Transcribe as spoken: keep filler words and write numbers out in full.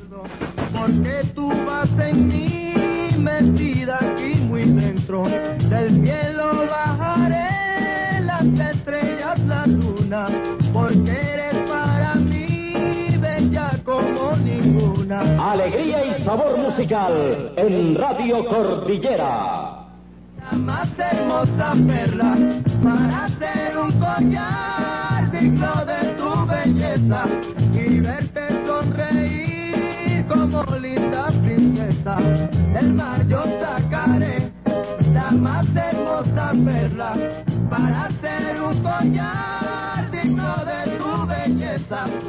Porque tú vas en mí, metida aquí muy dentro. Del cielo bajaré las estrellas, la luna, porque eres para mí bella como ninguna. Alegría y sabor musical en Radio Cordillera. La más hermosa perla para hacer un collar digno de tu belleza y verte sonreír como linda princesa. Del mar yo sacaré la más hermosa perla para hacer un collar digno de tu belleza